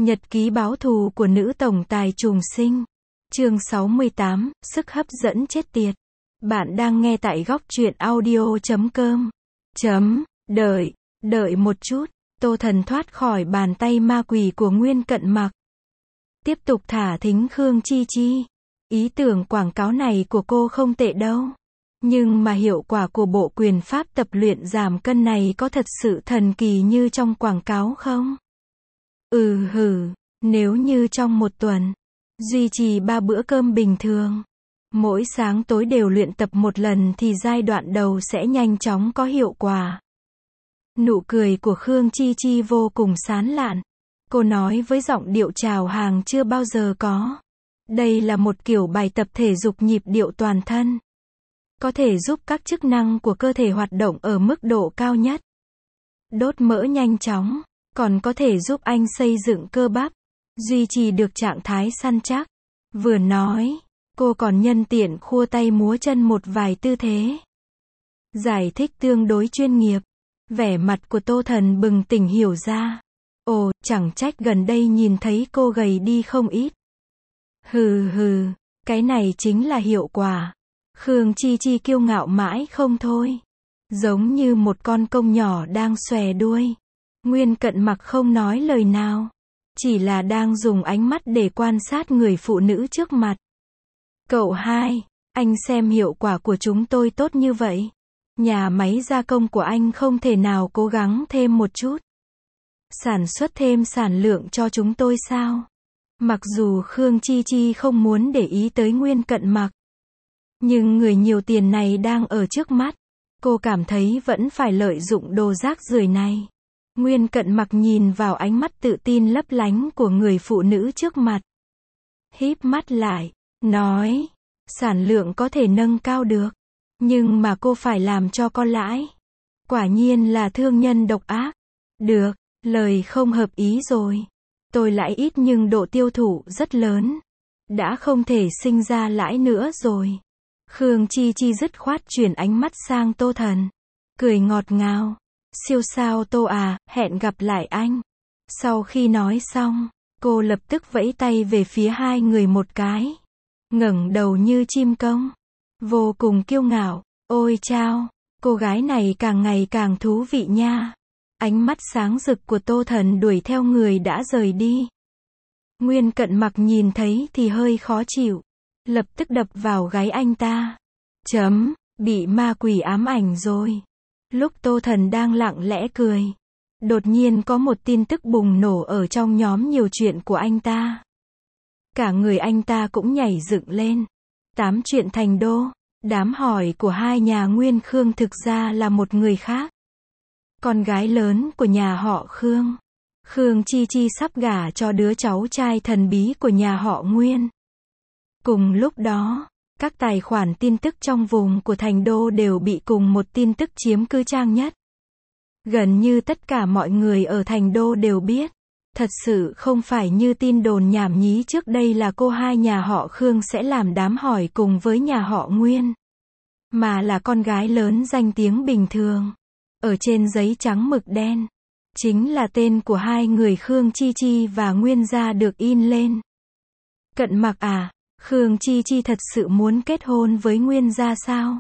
Nhật ký báo thù của nữ tổng tài trùng sinh. Chương 68, sức hấp dẫn chết tiệt. Bạn đang nghe tại góc truyện audio.com. Đợi một chút. Tô Thần thoát khỏi bàn tay ma quỷ của Nguyên Cận Mặc. Tiếp tục thả thính Khương Chi Chi. Ý tưởng quảng cáo này của cô không tệ đâu. Nhưng mà hiệu quả của bộ quyền pháp tập luyện giảm cân này có thật sự thần kỳ như trong quảng cáo không? Nếu như trong một tuần, duy trì 3 bữa cơm bình thường, mỗi sáng tối đều luyện tập một lần thì giai đoạn đầu sẽ nhanh chóng có hiệu quả. Nụ cười của Khương Chi Chi vô cùng sán lạn. Cô nói với giọng điệu chào hàng chưa bao giờ có. Đây là một kiểu bài tập thể dục nhịp điệu toàn thân. Có thể giúp các chức năng của cơ thể hoạt động ở mức độ cao nhất. Đốt mỡ nhanh chóng, còn có thể giúp anh xây dựng cơ bắp, duy trì được trạng thái săn chắc. Vừa nói, cô còn nhân tiện khua tay múa chân một vài tư thế. Giải thích tương đối chuyên nghiệp. Vẻ mặt của Tô Thần bừng tỉnh hiểu ra. Ồ, chẳng trách gần đây nhìn thấy cô gầy đi không ít. Cái này chính là hiệu quả. Khương Chi Chi kiêu ngạo mãi không thôi. Giống như một con công nhỏ đang xòe đuôi. Nguyên Cận Mặc không nói lời nào. Chỉ là đang dùng ánh mắt để quan sát người phụ nữ trước mặt. Cậu hai, anh xem hiệu quả của chúng tôi tốt như vậy. Nhà máy gia công của anh không thể nào cố gắng thêm một chút. Sản xuất thêm sản lượng cho chúng tôi sao? Mặc dù Khương Chi Chi không muốn để ý tới Nguyên Cận Mặc. Nhưng người nhiều tiền này đang ở trước mắt. Cô cảm thấy vẫn phải lợi dụng đồ rác rưởi này. Nguyên Cận Mặc nhìn vào ánh mắt tự tin lấp lánh của người phụ nữ trước mặt. Híp mắt lại, nói, sản lượng có thể nâng cao được. Nhưng mà cô phải làm cho có lãi. Quả nhiên là thương nhân độc ác. Được, lời không hợp ý rồi. Tôi lãi ít nhưng độ tiêu thụ rất lớn. Đã không thể sinh ra lãi nữa rồi. Khương Chi Chi dứt khoát chuyển ánh mắt sang Tô Thần. Cười ngọt ngào. Siêu sao Tô à, hẹn gặp lại anh. Sau khi nói xong, cô lập tức vẫy tay về phía hai người một cái. Ngẩng đầu như chim công. Vô cùng kiêu ngạo. Ôi chao, cô gái này càng ngày càng thú vị nha. Ánh mắt sáng rực của Tô Thần đuổi theo người đã rời đi. Nguyên Cận Mặc nhìn thấy thì hơi khó chịu. Lập tức đập vào gáy anh ta. Bị ma quỷ ám ảnh rồi. Lúc Tô Thần đang lặng lẽ cười, đột nhiên có một tin tức bùng nổ ở trong nhóm nhiều chuyện của anh ta. Cả người anh ta cũng nhảy dựng lên. 8 chuyện thành đô. Đám hỏi của hai nhà Nguyên Khương thực ra là một người khác. Con gái lớn của nhà họ Khương. Khương Chi Chi sắp gả cho đứa cháu trai thần bí của nhà họ Nguyên. Cùng lúc đó, các tài khoản tin tức trong vùng của thành đô đều bị cùng một tin tức chiếm cứ trang nhất. Gần như tất cả mọi người ở thành đô đều biết. Thật sự không phải như tin đồn nhảm nhí trước đây là cô hai nhà họ Khương sẽ làm đám hỏi cùng với nhà họ Nguyên. Mà là con gái lớn danh tiếng bình thường. Ở trên giấy trắng mực đen. Chính là tên của hai người Khương Chi Chi và Nguyên gia được in lên. Cận Mặc à, Khương Chi Chi thật sự muốn kết hôn với Nguyên gia sao?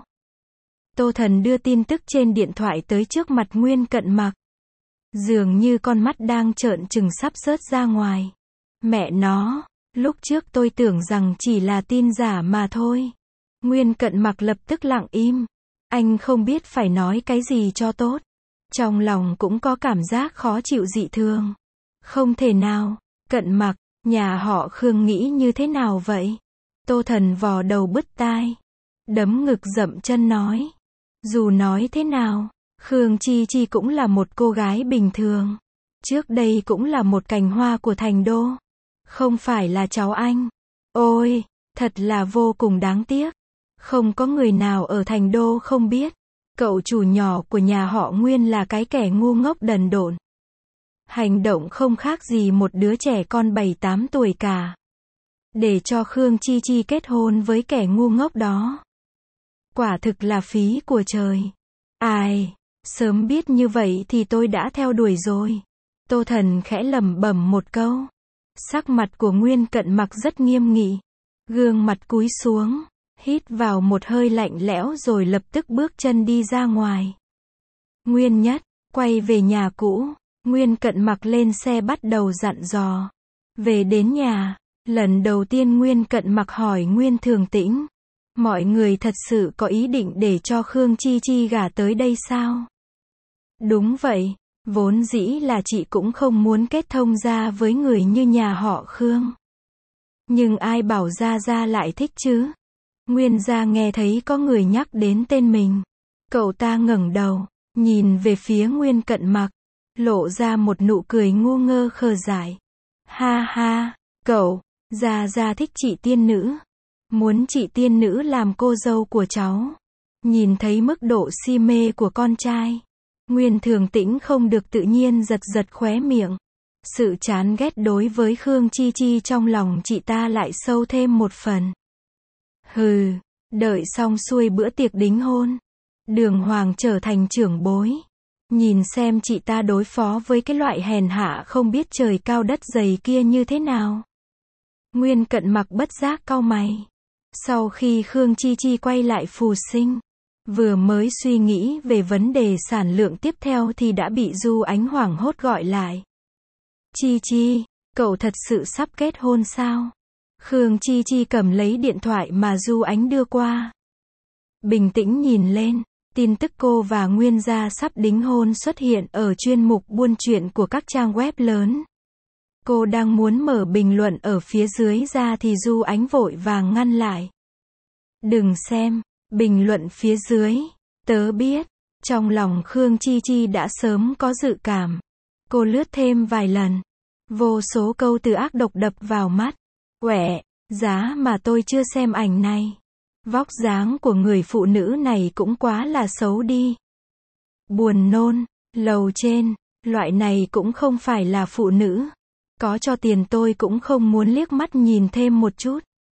Tô Thần đưa tin tức trên điện thoại tới trước mặt Nguyên Cận Mặc. Dường như con mắt đang trợn trừng sắp rớt ra ngoài. Mẹ nó, lúc trước tôi tưởng rằng chỉ là tin giả mà thôi. Nguyên Cận Mặc lập tức lặng im. Anh không biết phải nói cái gì cho tốt. Trong lòng cũng có cảm giác khó chịu dị thường. Không thể nào, Cận Mặc, nhà họ Khương nghĩ như thế nào vậy? Tô Thần vò đầu bứt tai. Đấm ngực dậm chân nói. Dù nói thế nào, Khương Chi Chi cũng là một cô gái bình thường. Trước đây cũng là một cành hoa của thành đô. Không phải là cháu anh. Ôi, thật là vô cùng đáng tiếc. Không có người nào ở thành đô không biết. Cậu chủ nhỏ của nhà họ Nguyên là cái kẻ ngu ngốc đần độn. Hành động không khác gì một đứa trẻ con 7-8 tuổi cả. Để cho Khương Chi Chi kết hôn với kẻ ngu ngốc đó. Quả thực là phí của trời. Ai, sớm biết như vậy thì tôi đã theo đuổi rồi. Tô Thần khẽ lẩm bẩm một câu. Sắc mặt của Nguyên Cận Mặc rất nghiêm nghị. Gương mặt cúi xuống, hít vào một hơi lạnh lẽo rồi lập tức bước chân đi ra ngoài. Nguyên Nhất, quay về nhà cũ. Nguyên Cận Mặc lên xe bắt đầu dặn dò. Về đến nhà, lần đầu tiên Nguyên Cận Mặc hỏi Nguyên Thường Tĩnh. Mọi người thật sự có ý định để cho Khương Chi Chi gả tới đây sao? Đúng vậy, vốn dĩ là chị cũng không muốn kết thông gia với người như nhà họ Khương. Nhưng ai bảo Gia Gia lại thích chứ? Nguyên Gia nghe thấy có người nhắc đến tên mình. Cậu ta ngẩng đầu, nhìn về phía Nguyên Cận Mặc, lộ ra một nụ cười ngu ngơ khờ dại. Ha ha, cậu, Gia Gia thích chị tiên nữ. Muốn chị tiên nữ làm cô dâu của cháu. Nhìn thấy mức độ si mê của con trai, Nguyên Thường Tĩnh không được tự nhiên giật giật khóe miệng. Sự chán ghét đối với Khương Chi Chi trong lòng chị ta lại sâu thêm một phần. Hừ, đợi xong xuôi bữa tiệc đính hôn, Đường Hoàng trở thành trưởng bối. Nhìn xem chị ta đối phó với cái loại hèn hạ không biết trời cao đất dày kia như thế nào. Nguyên Cận Mặc bất giác cau mày. Sau khi Khương Chi Chi quay lại Phù Sinh, vừa mới suy nghĩ về vấn đề sản lượng tiếp theo thì đã bị Du Ánh hoảng hốt gọi lại. Chi Chi, cậu thật sự sắp kết hôn sao? Khương Chi Chi cầm lấy điện thoại mà Du Ánh đưa qua. Bình tĩnh nhìn lên, tin tức cô và Nguyên Gia sắp đính hôn xuất hiện ở chuyên mục buôn chuyện của các trang web lớn. Cô đang muốn mở bình luận ở phía dưới ra thì Du Ánh vội vàng ngăn lại. Đừng xem, bình luận phía dưới, tớ biết. Trong lòng Khương Chi Chi đã sớm có dự cảm. Cô lướt thêm vài lần. Vô số câu từ ác độc đập vào mắt. Quẹ, giá mà tôi chưa xem ảnh này. Vóc dáng của người phụ nữ này cũng quá là xấu đi. Buồn nôn, lầu trên, loại này cũng không phải là phụ nữ. Có cho tiền tôi cũng không muốn liếc mắt nhìn thêm một chút.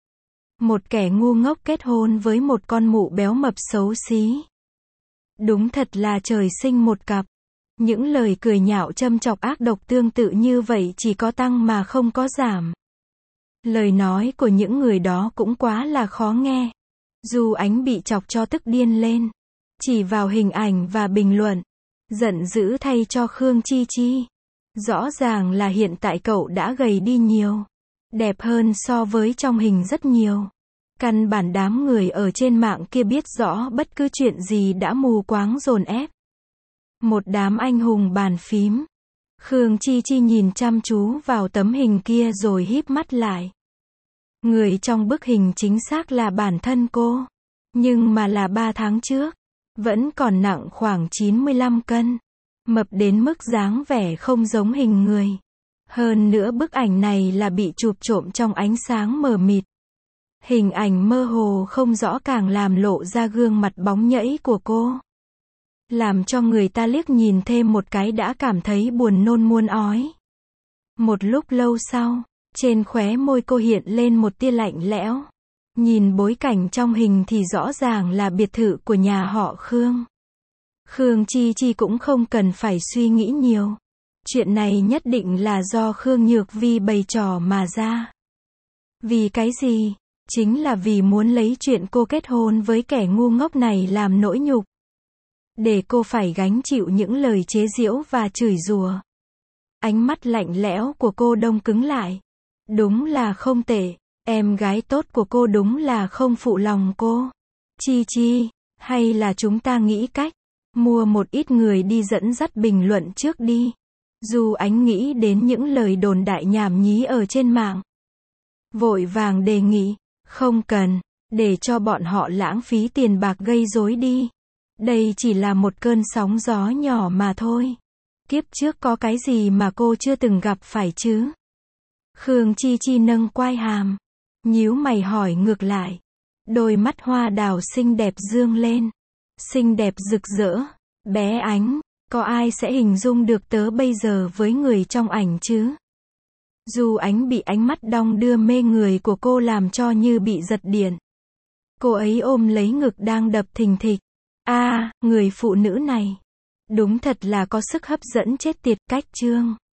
Một kẻ ngu ngốc kết hôn với một con mụ béo mập xấu xí. Đúng thật là trời sinh một cặp. Những lời cười nhạo châm chọc ác độc tương tự như vậy chỉ có tăng mà không có giảm. Lời nói của những người đó cũng quá là khó nghe. Du Ánh bị chọc cho tức điên lên. Chỉ vào hình ảnh và bình luận. Giận dữ thay cho Khương Chi Chi. Rõ ràng là hiện tại cậu đã gầy đi nhiều. Đẹp hơn so với trong hình rất nhiều. Căn bản đám người ở trên mạng kia biết rõ bất cứ chuyện gì đã mù quáng dồn ép. Một đám anh hùng bàn phím. Khương Chi Chi nhìn chăm chú vào tấm hình kia rồi híp mắt lại. Người trong bức hình chính xác là bản thân cô. Nhưng mà là 3 tháng trước. Vẫn còn nặng khoảng 95 cân. Mập đến mức dáng vẻ không giống hình người. Hơn nữa bức ảnh này là bị chụp trộm trong ánh sáng mờ mịt. Hình ảnh mơ hồ không rõ càng làm lộ ra gương mặt bóng nhẫy của cô. Làm cho người ta liếc nhìn thêm một cái đã cảm thấy buồn nôn muốn ói. Một lúc lâu sau, trên khóe môi cô hiện lên một tia lạnh lẽo. Nhìn bối cảnh trong hình thì rõ ràng là biệt thự của nhà họ Khương. Khương Chi Chi cũng không cần phải suy nghĩ nhiều. Chuyện này nhất định là do Khương Nhược Vi bày trò mà ra. Vì cái gì? Chính là vì muốn lấy chuyện cô kết hôn với kẻ ngu ngốc này làm nỗi nhục. Để cô phải gánh chịu những lời chế giễu và chửi rủa. Ánh mắt lạnh lẽo của cô đông cứng lại. Đúng là không tệ. Em gái tốt của cô đúng là không phụ lòng cô. Chi Chi, hay là chúng ta nghĩ cách mua một ít người đi dẫn dắt bình luận trước đi. Du Ánh nghĩ đến những lời đồn đại nhảm nhí ở trên mạng. Vội vàng đề nghị, không cần, để cho bọn họ lãng phí tiền bạc gây rối đi. Đây chỉ là một cơn sóng gió nhỏ mà thôi. Kiếp trước có cái gì mà cô chưa từng gặp phải chứ? Khương Chi Chi nâng quai hàm, nhíu mày hỏi ngược lại. Đôi mắt hoa đào xinh đẹp dương lên. Xinh đẹp rực rỡ, bé ánh, có ai sẽ hình dung được tớ bây giờ với người trong ảnh chứ? Du Ánh bị ánh mắt đong đưa mê người của cô làm cho như bị giật điện. Cô ấy ôm lấy ngực đang đập thình thịch. Người phụ nữ này, đúng thật là có sức hấp dẫn chết tiệt. Cách chương